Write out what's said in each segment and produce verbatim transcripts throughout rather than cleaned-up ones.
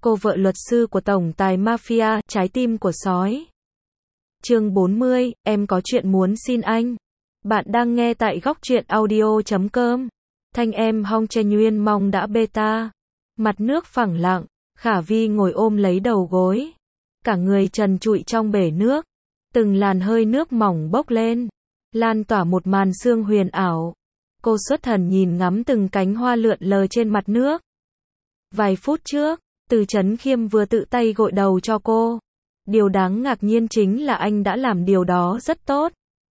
Cô vợ luật sư của tổng tài mafia, trái tim của sói. Chương bốn mươi, em có chuyện muốn xin anh. Bạn đang nghe tại góc truyện audio chấm com. Thanh em Hong Chen Nguyên Mong đã beta. Mặt nước phẳng lặng, Khả Vi ngồi ôm lấy đầu gối. Cả người trần trụi trong bể nước. Từng làn hơi nước mỏng bốc lên, lan tỏa một màn sương huyền ảo. Cô xuất thần nhìn ngắm từng cánh hoa lượn lờ trên mặt nước. Vài phút trước, Từ Chấn Khiêm vừa tự tay gội đầu cho cô. Điều đáng ngạc nhiên chính là anh đã làm điều đó rất tốt.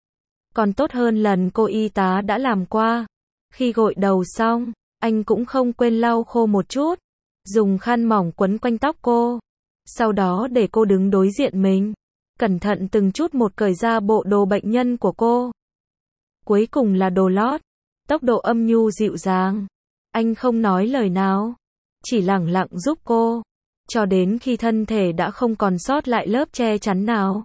Còn tốt hơn lần cô y tá đã làm qua. Khi gội đầu xong, anh cũng không quên lau khô một chút, dùng khăn mỏng quấn quanh tóc cô. Sau đó để cô đứng đối diện mình, cẩn thận từng chút một cởi ra bộ đồ bệnh nhân của cô. Cuối cùng là đồ lót, tốc độ âm nhu dịu dàng. Anh không nói lời nào, chỉ lẳng lặng giúp cô, cho đến khi thân thể đã không còn sót lại lớp che chắn nào.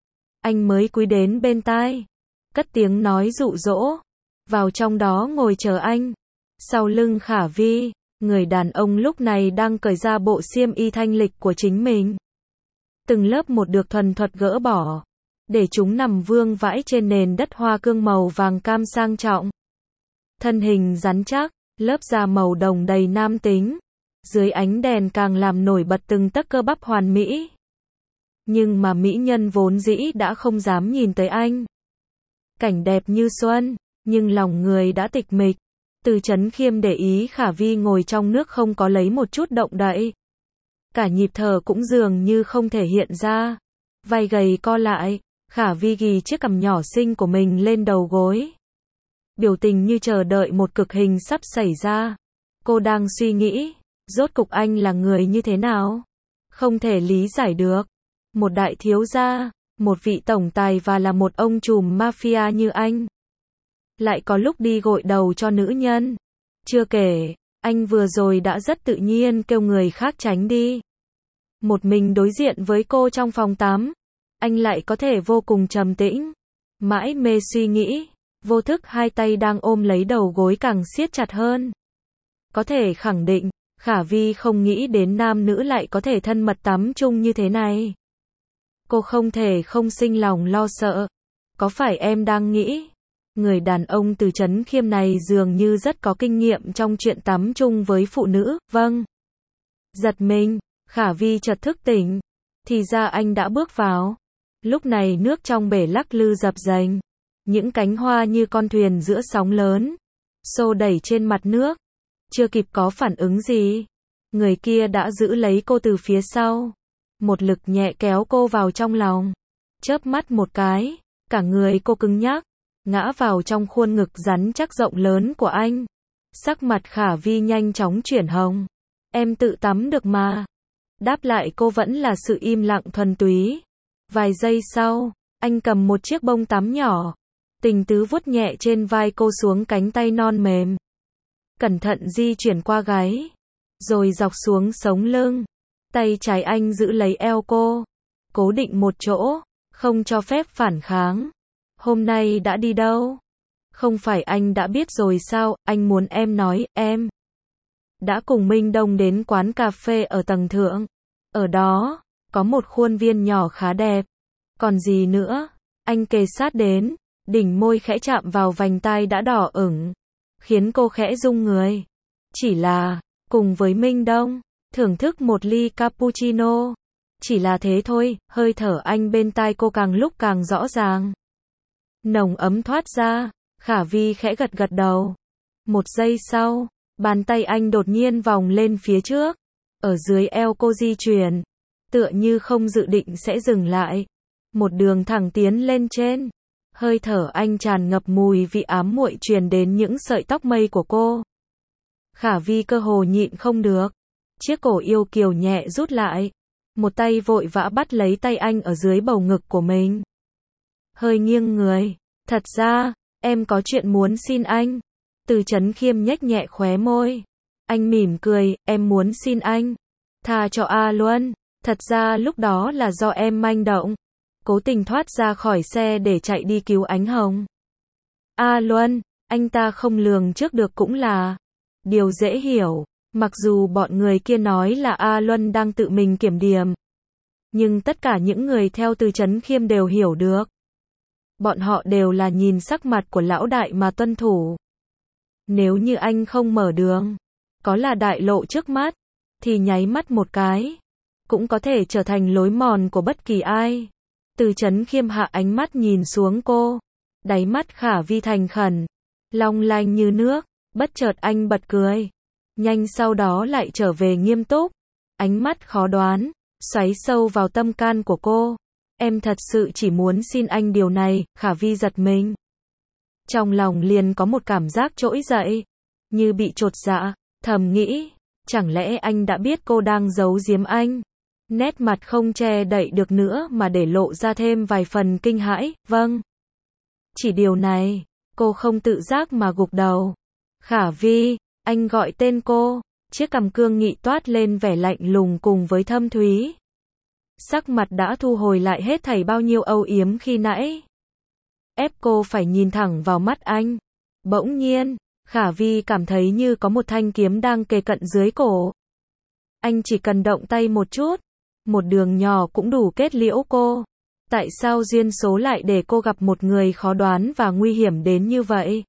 Anh mới cúi đến bên tai, cất tiếng nói dụ dỗ, vào trong đó ngồi chờ anh. Sau lưng Khả Vi, người đàn ông lúc này đang cởi ra bộ xiêm y thanh lịch của chính mình. Từng lớp một được thuần thuật gỡ bỏ, để chúng nằm vương vãi trên nền đất hoa cương màu vàng cam sang trọng. Thân hình rắn chắc, lớp da màu đồng đầy nam tính, dưới ánh đèn càng làm nổi bật từng tấc cơ bắp hoàn mỹ. Nhưng mà mỹ nhân vốn dĩ đã không dám nhìn tới anh. Cảnh đẹp như xuân, nhưng lòng người đã tịch mịch. Từ Chấn Khiêm để ý Khả Vi ngồi trong nước không có lấy một chút động đậy. Cả nhịp thở cũng dường như không thể hiện ra. Vai gầy co lại, Khả Vi ghi chiếc cằm nhỏ xinh của mình lên đầu gối. Biểu tình như chờ đợi một cực hình sắp xảy ra. Cô đang suy nghĩ, rốt cục anh là người như thế nào? Không thể lý giải được. Một đại thiếu gia, một vị tổng tài và là một ông trùm mafia như anh. Lại có lúc đi gội đầu cho nữ nhân. Chưa kể, anh vừa rồi đã rất tự nhiên kêu người khác tránh đi. Một mình đối diện với cô trong phòng tắm, anh lại có thể vô cùng trầm tĩnh. Mãi mê suy nghĩ, vô thức hai tay đang ôm lấy đầu gối càng siết chặt hơn. Có thể khẳng định, Khả Vi không nghĩ đến nam nữ lại có thể thân mật tắm chung như thế này. Cô không thể không sinh lòng lo sợ. Có phải em đang nghĩ, người đàn ông Từ Chấn Khiêm này dường như rất có kinh nghiệm trong chuyện tắm chung với phụ nữ? Vâng. Giật mình, Khả Vi chợt thức tỉnh. Thì ra anh đã bước vào. Lúc này nước trong bể lắc lư dập dềnh. Những cánh hoa như con thuyền giữa sóng lớn, xô đẩy trên mặt nước. Chưa kịp có phản ứng gì, người kia đã giữ lấy cô từ phía sau. Một lực nhẹ kéo cô vào trong lòng. Chớp mắt một cái, cả người cô cứng nhắc, ngã vào trong khuôn ngực rắn chắc rộng lớn của anh. Sắc mặt Khả Vi nhanh chóng chuyển hồng. Em tự tắm được mà. Đáp lại cô vẫn là sự im lặng thuần túy. Vài giây sau, anh cầm một chiếc bông tắm nhỏ, tình tứ vuốt nhẹ trên vai cô xuống cánh tay non mềm. Cẩn thận di chuyển qua gáy, rồi dọc xuống sống lưng. Tay trái anh giữ lấy eo cô, cố định một chỗ, không cho phép phản kháng. Hôm nay đã đi đâu? Không phải anh đã biết rồi sao? Anh muốn em nói, em đã cùng Minh Đông đến quán cà phê ở tầng thượng. Ở đó, có một khuôn viên nhỏ khá đẹp. Còn gì nữa? Anh kề sát đến, đỉnh môi khẽ chạm vào vành tai đã đỏ ửng, khiến cô khẽ rung người. Chỉ là, cùng với Minh Đông, thưởng thức một ly cappuccino. Chỉ là thế thôi, hơi thở anh bên tai cô càng lúc càng rõ ràng. Nồng ấm thoát ra, Khả Vi khẽ gật gật đầu. Một giây sau, bàn tay anh đột nhiên vòng lên phía trước, ở dưới eo cô di chuyển, tựa như không dự định sẽ dừng lại. Một đường thẳng tiến lên trên. Hơi thở anh tràn ngập mùi vị ám muội truyền đến những sợi tóc mây của cô. Khả Vi cơ hồ nhịn không được. Chiếc cổ yêu kiều nhẹ rút lại. Một tay vội vã bắt lấy tay anh ở dưới bầu ngực của mình. Hơi nghiêng người. Thật ra, em có chuyện muốn xin anh. Từ Chấn Khiêm nhếch nhẹ khóe môi. Anh mỉm cười, em muốn xin anh tha cho A Luân. Thật ra lúc đó là do em manh động, cố tình thoát ra khỏi xe để chạy đi cứu Ánh Hồng. A Luân, anh ta không lường trước được cũng là điều dễ hiểu. Mặc dù bọn người kia nói là A Luân đang tự mình kiểm điểm, nhưng tất cả những người theo Từ Chấn Khiêm đều hiểu được. Bọn họ đều là nhìn sắc mặt của lão đại mà tuân thủ. Nếu như anh không mở đường, có là đại lộ trước mắt, thì nháy mắt một cái, cũng có thể trở thành lối mòn của bất kỳ ai. Từ Chấn Khiêm hạ ánh mắt nhìn xuống cô, đáy mắt Khả Vi thành khẩn, long lanh như nước, bất chợt anh bật cười, nhanh sau đó lại trở về nghiêm túc, ánh mắt khó đoán, xoáy sâu vào tâm can của cô. Em thật sự chỉ muốn xin anh điều này. Khả Vi giật mình. Trong lòng liền có một cảm giác trỗi dậy, như bị chột dạ, thầm nghĩ, chẳng lẽ anh đã biết cô đang giấu giếm anh? Nét mặt không che đậy được nữa mà để lộ ra thêm vài phần kinh hãi. Vâng. Chỉ điều này, cô không tự giác mà gục đầu. Khả Vi, anh gọi tên cô, chiếc cằm cương nghị toát lên vẻ lạnh lùng cùng với thâm thúy. Sắc mặt đã thu hồi lại hết thảy bao nhiêu âu yếm khi nãy. Ép cô phải nhìn thẳng vào mắt anh. Bỗng nhiên, Khả Vi cảm thấy như có một thanh kiếm đang kề cận dưới cổ. Anh chỉ cần động tay một chút, một đường nhỏ cũng đủ kết liễu cô. Tại sao duyên số lại để cô gặp một người khó đoán và nguy hiểm đến như vậy?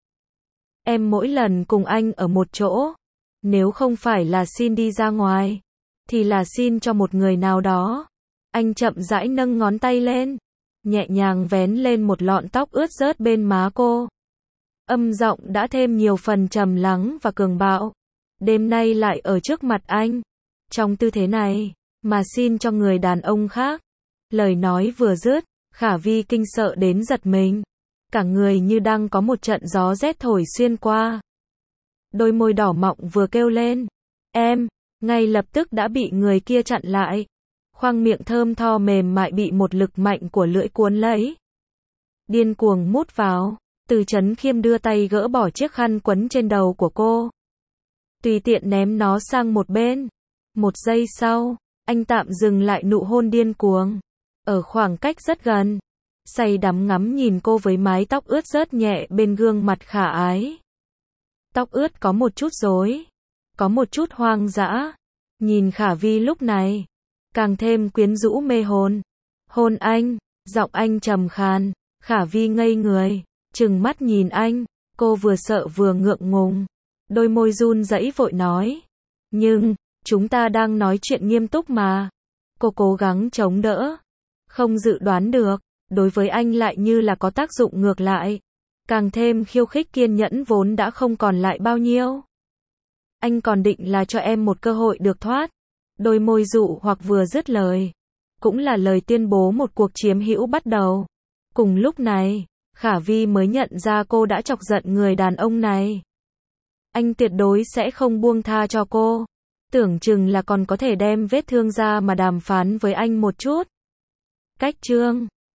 Em mỗi lần cùng anh ở một chỗ, nếu không phải là xin đi ra ngoài, thì là xin cho một người nào đó. Anh chậm rãi nâng ngón tay lên, nhẹ nhàng vén lên một lọn tóc ướt rớt bên má cô. Âm giọng đã thêm nhiều phần trầm lắng và cường bạo. Đêm nay lại ở trước mặt anh, trong tư thế này, mà xin cho người đàn ông khác. Lời nói vừa dứt, Khả Vi kinh sợ đến giật mình. Cả người như đang có một trận gió rét thổi xuyên qua. Đôi môi đỏ mọng vừa kêu lên, em, ngay lập tức đã bị người kia chặn lại. Khoang miệng thơm tho mềm mại bị một lực mạnh của lưỡi cuốn lấy. Điên cuồng mút vào, Từ Chấn Khiêm đưa tay gỡ bỏ chiếc khăn quấn trên đầu của cô. Tùy tiện ném nó sang một bên. Một giây sau, anh tạm dừng lại nụ hôn điên cuồng. Ở khoảng cách rất gần, say đắm ngắm nhìn cô với mái tóc ướt rớt nhẹ bên gương mặt khả ái. Tóc ướt có một chút rối, có một chút hoang dã. Nhìn Khả Vi lúc này, càng thêm quyến rũ mê hồn. Hôn anh, giọng anh trầm khàn. Khả Vi ngây người, trừng mắt nhìn anh, cô vừa sợ vừa ngượng ngùng. Đôi môi run rẩy vội nói, nhưng, chúng ta đang nói chuyện nghiêm túc mà. Cô cố gắng chống đỡ, không dự đoán được, đối với anh lại như là có tác dụng ngược lại. Càng thêm khiêu khích kiên nhẫn vốn đã không còn lại bao nhiêu. Anh còn định là cho em một cơ hội được thoát. Đôi môi dụ hoặc vừa dứt lời, cũng là lời tuyên bố một cuộc chiếm hữu bắt đầu. Cùng lúc này, Khả Vi mới nhận ra cô đã chọc giận người đàn ông này. Anh tuyệt đối sẽ không buông tha cho cô. Tưởng chừng là còn có thể đem vết thương ra mà đàm phán với anh một chút. Cách chương